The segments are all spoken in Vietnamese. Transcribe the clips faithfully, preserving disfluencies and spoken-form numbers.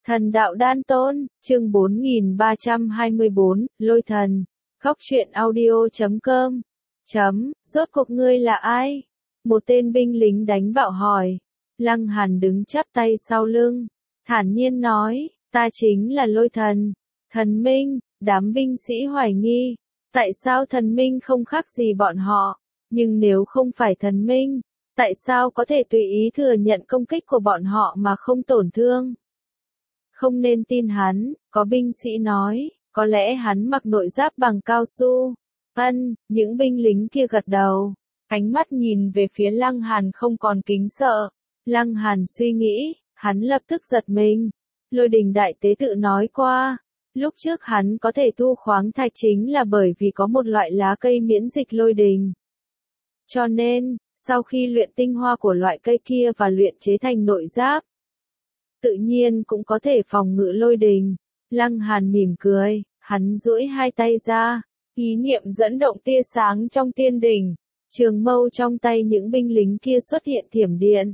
Thần đạo đan tôn, chương bốn nghìn ba trăm hai mươi bốn, lôi thần. Góc truyện audio chấm com. Chấm, rốt cuộc ngươi là ai? Một tên binh lính đánh bạo hỏi. Lăng Hàn đứng chắp tay sau lưng, thản nhiên nói, ta chính là lôi thần. Thần minh, đám binh sĩ hoài nghi. Tại sao thần minh không khác gì bọn họ? Nhưng nếu không phải thần minh, tại sao có thể tùy ý thừa nhận công kích của bọn họ mà không tổn thương? Không nên tin hắn, có binh sĩ nói, có lẽ hắn mặc nội giáp bằng cao su. Ân, những binh lính kia gật đầu, ánh mắt nhìn về phía Lăng Hàn không còn kính sợ. Lăng Hàn suy nghĩ, hắn lập tức giật mình. Lôi đình đại tế tự nói qua, lúc trước hắn có thể tu khoáng thạch chính là bởi vì có một loại lá cây miễn dịch lôi đình. Cho nên, sau khi luyện tinh hoa của loại cây kia và luyện chế thành nội giáp, tự nhiên cũng có thể phòng ngự lôi đình. Lăng Hàn mỉm cười, hắn duỗi hai tay ra, ý niệm dẫn động tia sáng trong tiên đỉnh, trường mâu trong tay những binh lính kia xuất hiện thiểm điện.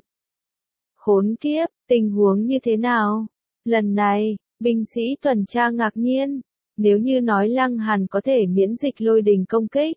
Khốn kiếp, tình huống như thế nào? Lần này, binh sĩ tuần tra ngạc nhiên, nếu như nói Lăng Hàn có thể miễn dịch lôi đình công kích,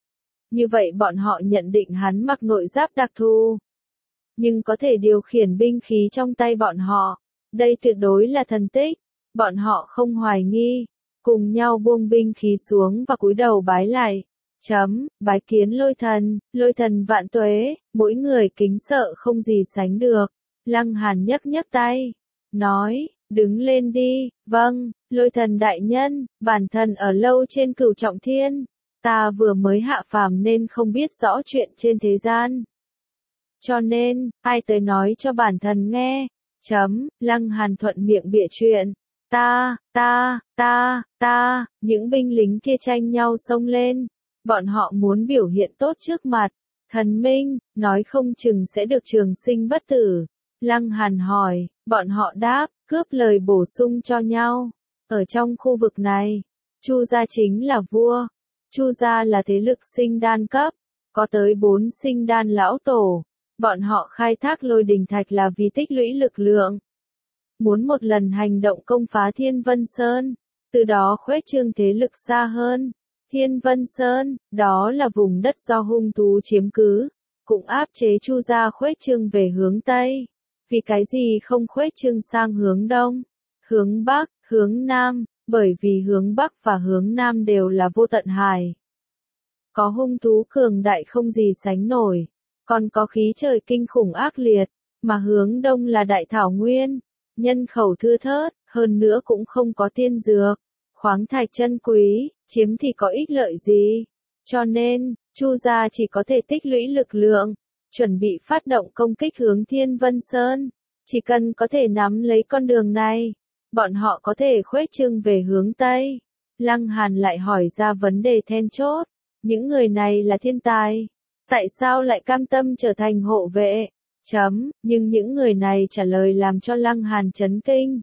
như vậy bọn họ nhận định hắn mặc nội giáp đặc thù, nhưng có thể điều khiển binh khí trong tay bọn họ. Đây tuyệt đối là thần tích, bọn họ không hoài nghi, cùng nhau buông binh khí xuống và cúi đầu bái lại. Chấm, bái kiến lôi thần, lôi thần vạn tuế, mỗi người kính sợ không gì sánh được. Lăng Hàn nhấc nhấc tay, nói, đứng lên đi. Vâng, lôi thần đại nhân, bản thân ở lâu trên cửu trọng thiên, ta vừa mới hạ phàm nên không biết rõ chuyện trên thế gian. Cho nên, ai tới nói cho bản thân nghe. Chấm, Lăng Hàn thuận miệng bịa chuyện. Ta, ta, ta, ta, những binh lính kia tranh nhau xông lên. Bọn họ muốn biểu hiện tốt trước mặt. Thần minh, nói không chừng sẽ được trường sinh bất tử. Lăng Hàn hỏi, bọn họ đáp, cướp lời bổ sung cho nhau. Ở trong khu vực này, Chu gia chính là vua. Chu gia là thế lực sinh đan cấp, có tới bốn sinh đan lão tổ. Bọn họ khai thác lôi đình thạch là vì tích lũy lực lượng. Muốn một lần hành động công phá Thiên Vân Sơn, từ đó khuếch trương thế lực xa hơn. Thiên Vân Sơn, đó là vùng đất do hung thú chiếm cứ, cũng áp chế Chu gia khuếch trương về hướng Tây. Vì cái gì không khuếch trương sang hướng Đông, hướng Bắc, hướng Nam, bởi vì hướng Bắc và hướng Nam đều là vô tận hải. Có hung thú cường đại không gì sánh nổi. Còn có khí trời kinh khủng ác liệt, mà hướng Đông là đại thảo nguyên, nhân khẩu thưa thớt, hơn nữa cũng không có tiên dược, khoáng thạch chân quý, chiếm thì có ích lợi gì. Cho nên, Chu gia chỉ có thể tích lũy lực lượng, chuẩn bị phát động công kích hướng Thiên Vân Sơn. Chỉ cần có thể nắm lấy con đường này, bọn họ có thể khuếch trương về hướng Tây. Lăng Hàn lại hỏi ra vấn đề then chốt, những người này là thiên tài, tại sao lại cam tâm trở thành hộ vệ? Chấm, nhưng những người này trả lời làm cho Lăng Hàn chấn kinh.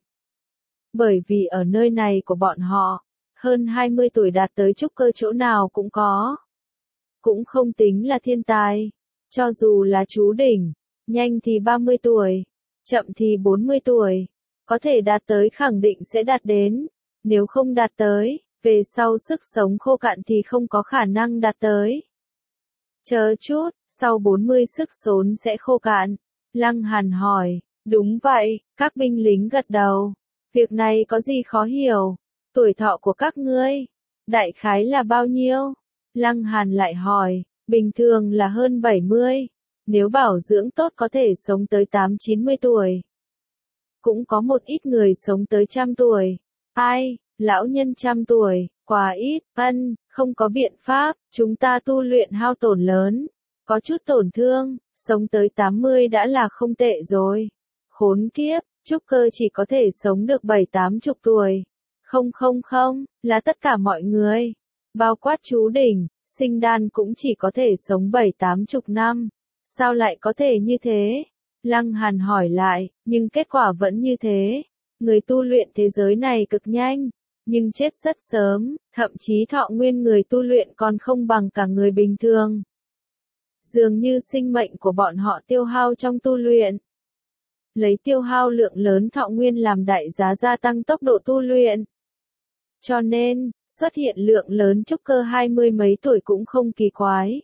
Bởi vì ở nơi này của bọn họ, hơn hai mươi tuổi đạt tới trúc cơ chỗ nào cũng có. Cũng không tính là thiên tài. Cho dù là chú đỉnh, nhanh thì ba mươi tuổi, chậm thì bốn mươi tuổi, có thể đạt tới khẳng định sẽ đạt đến. Nếu không đạt tới, về sau sức sống khô cạn thì không có khả năng đạt tới. Chờ chút, sau bốn mươi sức sống sẽ khô cạn. Lăng Hàn hỏi, đúng vậy, các binh lính gật đầu. Việc này có gì khó hiểu? Tuổi thọ của các ngươi, đại khái là bao nhiêu? Lăng Hàn lại hỏi, bình thường là hơn bảy mươi. Nếu bảo dưỡng tốt có thể sống tới tám chín mươi tuổi. Cũng có một ít người sống tới trăm tuổi. Ai, lão nhân trăm tuổi, quá ít. Ân, không có biện pháp, chúng ta tu luyện hao tổn lớn, có chút tổn thương, sống tới tám mươi đã là không tệ rồi. Khốn kiếp, trúc cơ chỉ có thể sống được bảy tám chục tuổi. Không không không, là tất cả mọi người, bao quát chú đỉnh, sinh đan cũng chỉ có thể sống bảy tám chục năm. Sao lại có thể như thế? Lăng Hàn hỏi lại, nhưng kết quả vẫn như thế. Người tu luyện thế giới này cực nhanh, nhưng chết rất sớm, thậm chí thọ nguyên người tu luyện còn không bằng cả người bình thường. Dường như sinh mệnh của bọn họ tiêu hao trong tu luyện. lấy tiêu hao lượng lớn thọ nguyên làm đại giá gia tăng tốc độ tu luyện. Cho nên, xuất hiện lượng lớn trúc cơ hai mươi mấy tuổi cũng không kỳ quái.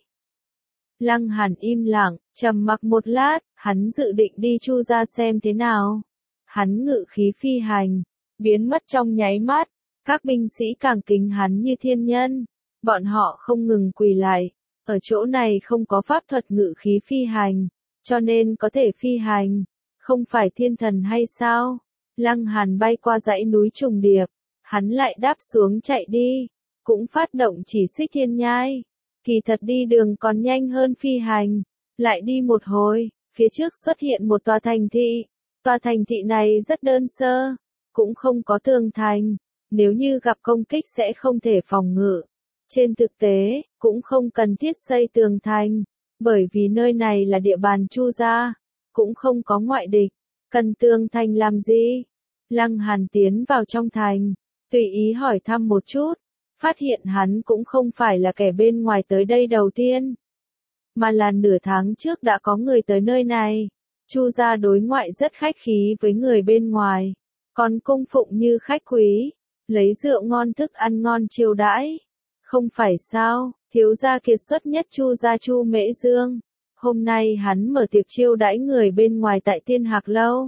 Lăng Hàn im lặng, trầm mặc một lát, hắn dự định đi Chu gia xem thế nào. Hắn ngự khí phi hành, biến mất trong nháy mắt, các binh sĩ càng kính hắn như thiên nhân. Bọn họ không ngừng quỳ lại, ở chỗ này không có pháp thuật ngự khí phi hành, cho nên có thể phi hành, không phải thiên thần hay sao? Lăng Hàn bay qua dãy núi trùng điệp, hắn lại đáp xuống chạy đi, cũng phát động chỉ xích thiên nhai. Kỳ thật đi đường còn nhanh hơn phi hành, lại đi một hồi, phía trước xuất hiện một tòa thành thị. Tòa thành thị này rất đơn sơ, cũng không có tường thành, nếu như gặp công kích sẽ không thể phòng ngự. Trên thực tế, cũng không cần thiết xây tường thành, bởi vì nơi này là địa bàn Chu gia, cũng không có ngoại địch, cần tường thành làm gì? Lăng Hàn tiến vào trong thành, tùy ý hỏi thăm một chút, phát hiện hắn cũng không phải là kẻ bên ngoài tới đây đầu tiên, mà là nửa tháng trước đã có người tới nơi này. Chu gia đối ngoại rất khách khí với người bên ngoài, còn cung phụng như khách quý, lấy rượu ngon thức ăn ngon chiêu đãi. Không phải sao, thiếu gia kiệt xuất nhất Chu gia Chu Mễ Dương, hôm nay hắn mở tiệc chiêu đãi người bên ngoài tại Tiên Hạc Lâu.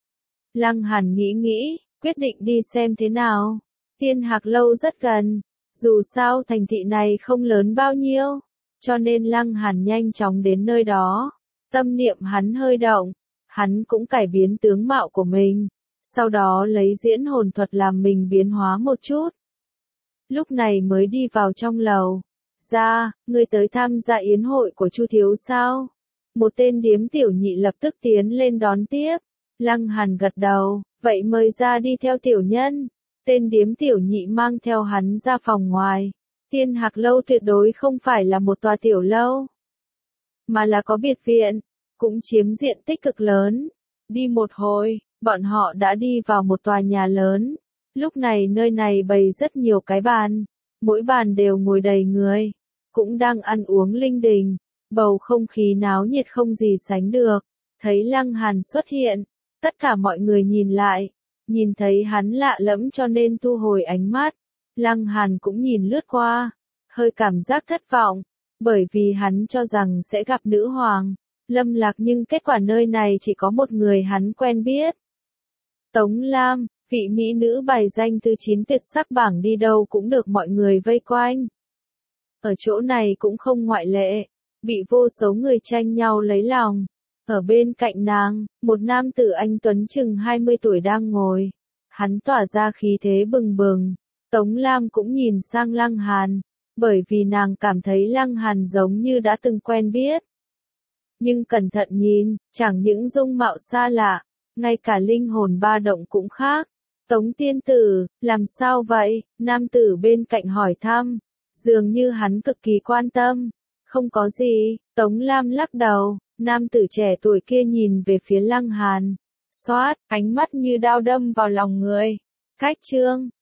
Lăng Hàn nghĩ nghĩ, quyết định đi xem thế nào. Tiên Hạc Lâu rất gần, dù sao thành thị này không lớn bao nhiêu, cho nên Lăng Hàn nhanh chóng đến nơi đó. Tâm niệm hắn hơi động, hắn cũng cải biến tướng mạo của mình, sau đó lấy diễn hồn thuật làm mình biến hóa một chút. Lúc này mới đi vào trong lầu. Ra, ngươi tới tham gia yến hội của Chu thiếu sao? Một tên điếm tiểu nhị lập tức tiến lên đón tiếp. Lăng Hàn gật đầu, vậy mời ra đi theo tiểu nhân. Tên điếm tiểu nhị mang theo hắn ra phòng ngoài. Tiên Hạc Lâu tuyệt đối không phải là một tòa tiểu lâu, mà là có biệt viện, cũng chiếm diện tích cực lớn. Đi một hồi, bọn họ đã đi vào một tòa nhà lớn. Lúc này nơi này bày rất nhiều cái bàn, mỗi bàn đều ngồi đầy người, cũng đang ăn uống linh đình, bầu không khí náo nhiệt không gì sánh được. Thấy Lăng Hàn xuất hiện, tất cả mọi người nhìn lại, nhìn thấy hắn lạ lẫm cho nên thu hồi ánh mắt. Lăng Hàn cũng nhìn lướt qua, hơi cảm giác thất vọng, bởi vì hắn cho rằng sẽ gặp nữ hoàng Lâm Lạc, nhưng kết quả nơi này chỉ có một người hắn quen biết. Tống Lam, vị mỹ nữ bài danh thứ chín tuyệt sắc bảng, đi đâu cũng được mọi người vây quanh. Ở chỗ này cũng không ngoại lệ, bị vô số người tranh nhau lấy lòng. Ở bên cạnh nàng, một nam tử anh tuấn chừng hai mươi tuổi đang ngồi. Hắn tỏa ra khí thế bừng bừng. Tống Lam cũng nhìn sang Lăng Hàn, bởi vì nàng cảm thấy Lăng Hàn giống như đã từng quen biết. Nhưng cẩn thận nhìn, chẳng những dung mạo xa lạ, ngay cả linh hồn ba động cũng khác. Tống tiên tử, làm sao vậy? Nam tử bên cạnh hỏi thăm, dường như hắn cực kỳ quan tâm. Không có gì, Tống Lam lắc đầu. Nam tử trẻ tuổi kia nhìn về phía Lăng Hàn, xoát, ánh mắt như đao đâm vào lòng người. Cách chương